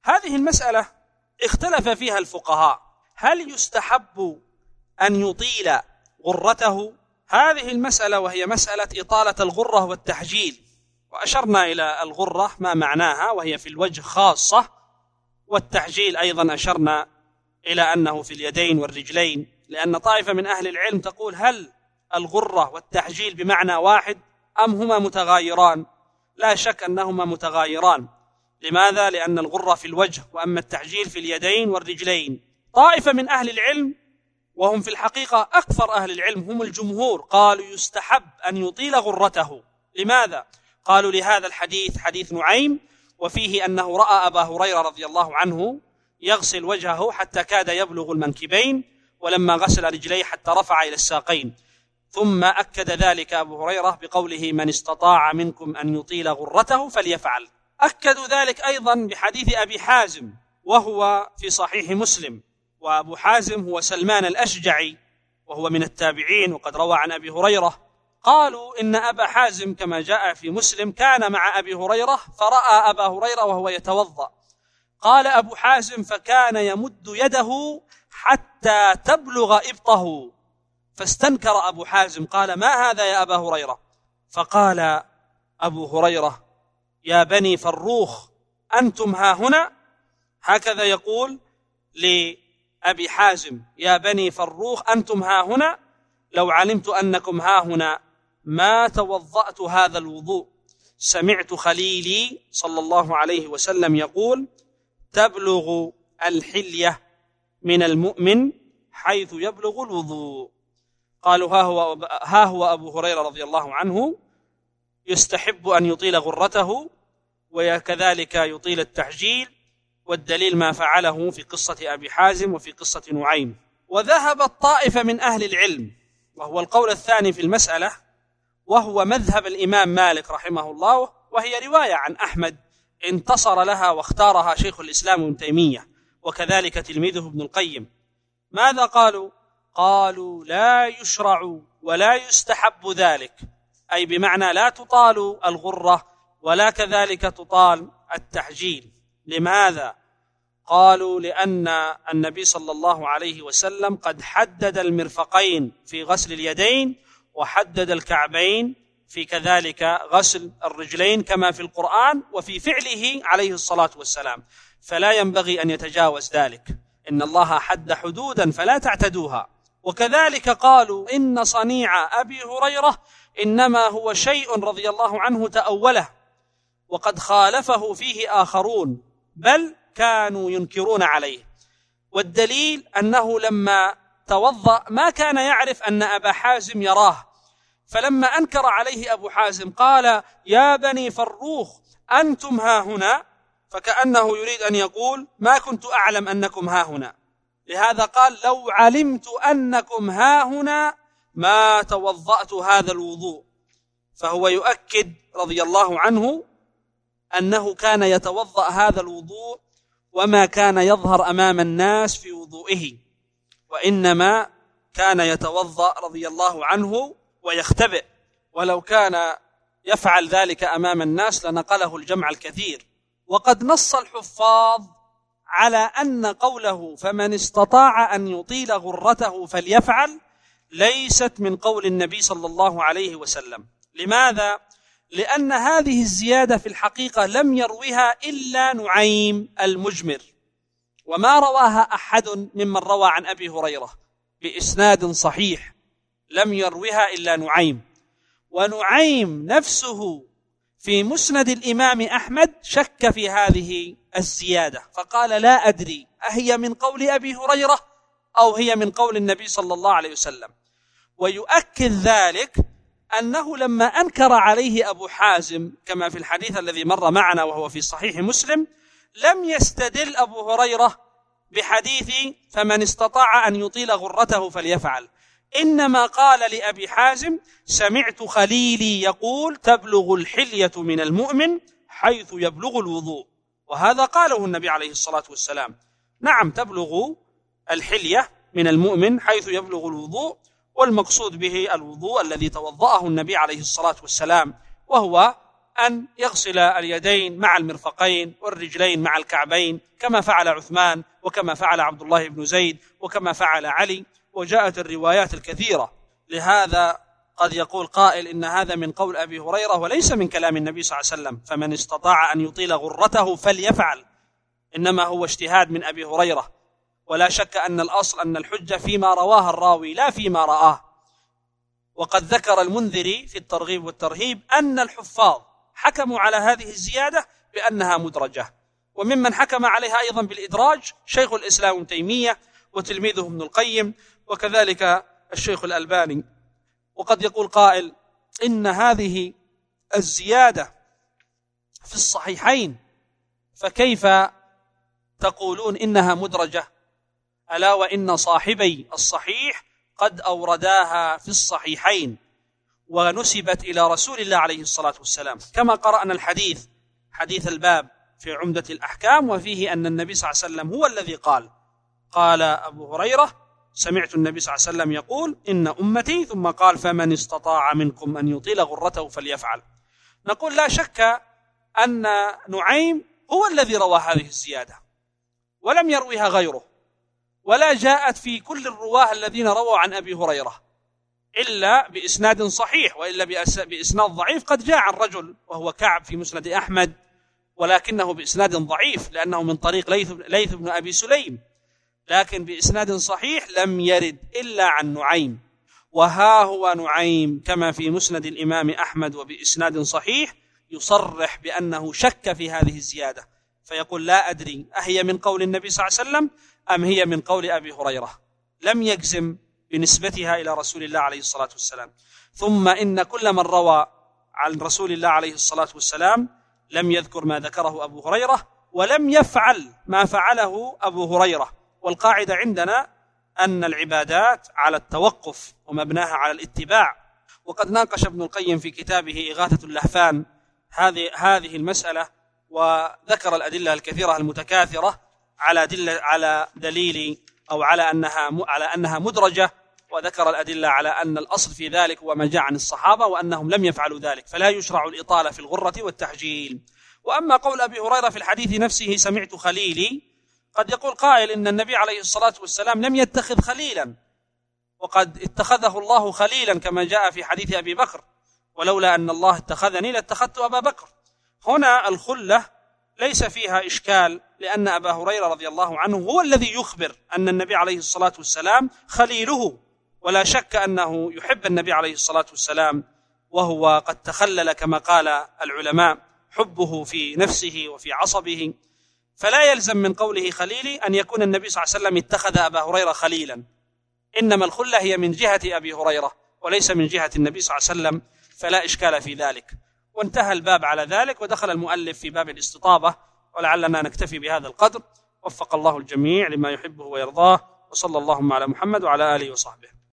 هذه المسألة اختلف فيها الفقهاء، هل يستحب أن يطيل غرته؟ هذه المسألة وهي مسألة إطالة الغرة والتحجيل، وأشرنا إلى الغرة ما معناها وهي في الوجه خاصة، والتحجيل أيضا أشرنا إلى أنه في اليدين والرجلين، لأن طائفة من أهل العلم تقول هل الغرة والتحجيل بمعنى واحد أم هما متغايران؟ لا شك أنهما متغايران. لماذا؟ لأن الغرة في الوجه وأما التحجيل في اليدين والرجلين. طائفة من أهل العلم وهم في الحقيقة أكثر أهل العلم هم الجمهور قالوا يستحب أن يطيل غرته. لماذا؟ قالوا لهذا الحديث حديث نعيم وفيه أنه رأى أبا هريرة رضي الله عنه يغسل وجهه حتى كاد يبلغ المنكبين، ولما غسل رجليه حتى رفع إلى الساقين، ثم أكد ذلك أبو هريرة بقوله من استطاع منكم أن يطيل غرته فليفعل. أكدوا ذلك أيضا بحديث أبي حازم وهو في صحيح مسلم، وأبو حازم هو سلمان الأشجعي وهو من التابعين وقد روى عن أبي هريرة. قالوا إن أبا حازم كما جاء في مسلم كان مع أبي هريرة فرأى أبا هريرة وهو يتوضأ، قال أبو حازم فكان يمد يده حتى تبلغ إبطه، فاستنكر أبو حازم قال ما هذا يا أبا هريرة؟ فقال أبو هريرة يا بني فروخ أنتم ها هنا، هكذا يقول لأبي حازم يا بني فروخ أنتم ها هنا، لو علمت أنكم ها هنا ما توضأت هذا الوضوء. سمعت خليلي صلى الله عليه وسلم يقول تبلغ الحلية من المؤمن حيث يبلغ الوضوء. قالوا ها هو أبو هريرة رضي الله عنه يستحب أن يطيل غرته وكذلك يطيل التحجيل، والدليل ما فعله في قصة أبي حازم وفي قصة نعيم. وذهب الطائفة من أهل العلم وهو القول الثاني في المسألة، وهو مذهب الإمام مالك رحمه الله، وهي رواية عن أحمد انتصر لها واختارها شيخ الإسلام ابن تيمية وكذلك تلميذه ابن القيم. ماذا قالوا؟ قالوا لا يشرع ولا يستحب ذلك، أي بمعنى لا تطال الغرة ولا كذلك تطال التحجيل. لماذا؟ قالوا لأن النبي صلى الله عليه وسلم قد حدد المرفقين في غسل اليدين وحدد الكعبين في كذلك غسل الرجلين كما في القرآن وفي فعله عليه الصلاة والسلام، فلا ينبغي أن يتجاوز ذلك، إن الله حد حدودا فلا تعتدوها. وكذلك قالوا إن صنيع أبي هريرة إنما هو شيء رضي الله عنه تأوله وقد خالفه فيه آخرون بل كانوا ينكرون عليه، والدليل أنه لما توضأ ما كان يعرف أن أبا حازم يراه، فلما أنكر عليه أبو حازم قال يا بني فروخ أنتم ها هنا، فكأنه يريد أن يقول ما كنت أعلم أنكم ها هنا، لهذا قال لو علمت أنكم ها هنا ما توضأت هذا الوضوء. فهو يؤكد رضي الله عنه أنه كان يتوضأ هذا الوضوء وما كان يظهر أمام الناس في وضوئه، وإنما كان يتوضأ رضي الله عنه ويختبئ، ولو كان يفعل ذلك أمام الناس لنقله الجمع الكثير. وقد نص الحفاظ على أن قوله فمن استطاع أن يطيل غرته فليفعل ليست من قول النبي صلى الله عليه وسلم. لماذا؟ لأن هذه الزيادة في الحقيقة لم يروها إلا نعيم المجمر، وما رواها أحد ممن روى عن أبي هريرة بإسناد صحيح، لم يروها إلا نعيم. ونعيم نفسه في مسند الإمام أحمد شك في هذه الزيادة فقال لا أدري أهي من قول أبي هريرة أو هي من قول النبي صلى الله عليه وسلم. ويؤكد ذلك أنه لما أنكر عليه أبو حازم كما في الحديث الذي مر معنا وهو في صحيح مسلم، لم يستدل أبو هريرة بحديث فمن استطاع أن يطيل غرته فليفعل، إنما قال لأبي حازم سمعت خليلي يقول تبلغ الحلية من المؤمن حيث يبلغ الوضوء، وهذا قاله النبي عليه الصلاة والسلام. نعم تبلغ الحلية من المؤمن حيث يبلغ الوضوء، والمقصود به الوضوء الذي توضأه النبي عليه الصلاة والسلام، وهو أن يغسل اليدين مع المرفقين والرجلين مع الكعبين كما فعل عثمان وكما فعل عبد الله بن زيد وكما فعل علي، وجاءت الروايات الكثيرة. لهذا قد يقول قائل إن هذا من قول أبي هريرة وليس من كلام النبي صلى الله عليه وسلم، فمن استطاع أن يطيل غرته فليفعل، إنما هو اجتهاد من أبي هريرة. ولا شك أن الأصل أن الحجة فيما رواه الراوي لا فيما رآه. وقد ذكر المنذري في الترغيب والترهيب أن الحفاظ حكموا على هذه الزيادة بأنها مدرجة، وممن حكم عليها أيضا بالإدراج شيخ الإسلام ابن تيمية وتلميذه ابن القيم وكذلك الشيخ الألباني. وقد يقول قائل إن هذه الزيادة في الصحيحين، فكيف تقولون إنها مدرجة؟ ألا وإن صاحبي الصحيح قد أورداها في الصحيحين ونسبت إلى رسول الله عليه الصلاة والسلام، كما قرأنا الحديث حديث الباب في عمدة الأحكام، وفيه أن النبي صلى الله عليه وسلم هو الذي قال أبو هريرة: سمعت النبي صلى الله عليه وسلم يقول إن أمتي، ثم قال: فمن استطاع منكم أن يطيل غرته فليفعل. نقول لا شك أن نعيم هو الذي روى هذه الزيادة ولم يرويها غيره، ولا جاءت في كل الرواه الذين رووا عن أبي هريرة إلا بإسناد صحيح، وإلا بإسناد ضعيف قد جاء عن رجل وهو كعب في مسند أحمد، ولكنه بإسناد ضعيف لأنه من طريق ليث بن أبي سليم، لكن بإسناد صحيح لم يرد إلا عن نعيم. وها هو نعيم كما في مسند الإمام أحمد وبإسناد صحيح يصرح بأنه شك في هذه الزيادة، فيقول: لا أدري أهي من قول النبي صلى الله عليه وسلم أم هي من قول أبي هريرة، لم يجزم بنسبتها إلى رسول الله عليه الصلاة والسلام. ثم إن كل من روى عن رسول الله عليه الصلاة والسلام لم يذكر ما ذكره أبو هريرة، ولم يفعل ما فعله أبو هريرة. والقاعدة عندنا أن العبادات على التوقف ومبناها على الاتباع. وقد ناقش ابن القيم في كتابه إغاثة اللهفان هذه المسألة، وذكر الأدلة الكثيرة المتكاثرة على دليل أو على أنها مدرجة، وذكر الأدلة على أن الأصل في ذلك هو ما جاء عن الصحابة وأنهم لم يفعلوا ذلك، فلا يشرع الإطالة في الغرة والتحجيل. وأما قول أبي هريرة في الحديث نفسه: سمعت خليلي، قد يقول قائل إن النبي عليه الصلاة والسلام لم يتخذ خليلا، وقد اتخذه الله خليلا كما جاء في حديث أبي بكر: ولولا أن الله اتخذني لاتخذت أبا بكر. هنا الخلة ليس فيها إشكال، لأن أبا هريرة رضي الله عنه هو الذي يخبر أن النبي عليه الصلاة والسلام خليله، ولا شك أنه يحب النبي عليه الصلاة والسلام، وهو قد تخلل كما قال العلماء حبه في نفسه وفي عصبه، فلا يلزم من قوله خليلي أن يكون النبي صلى الله عليه وسلم اتخذ أبا هريرة خليلا، إنما الخلة هي من جهة أبي هريرة وليس من جهة النبي صلى الله عليه وسلم، فلا إشكال في ذلك. وانتهى الباب على ذلك، ودخل المؤلف في باب الاستطابة، ولعلنا نكتفي بهذا القدر. وفق الله الجميع لما يحبه ويرضاه، وصلى اللهم على محمد وعلى آله وصحبه.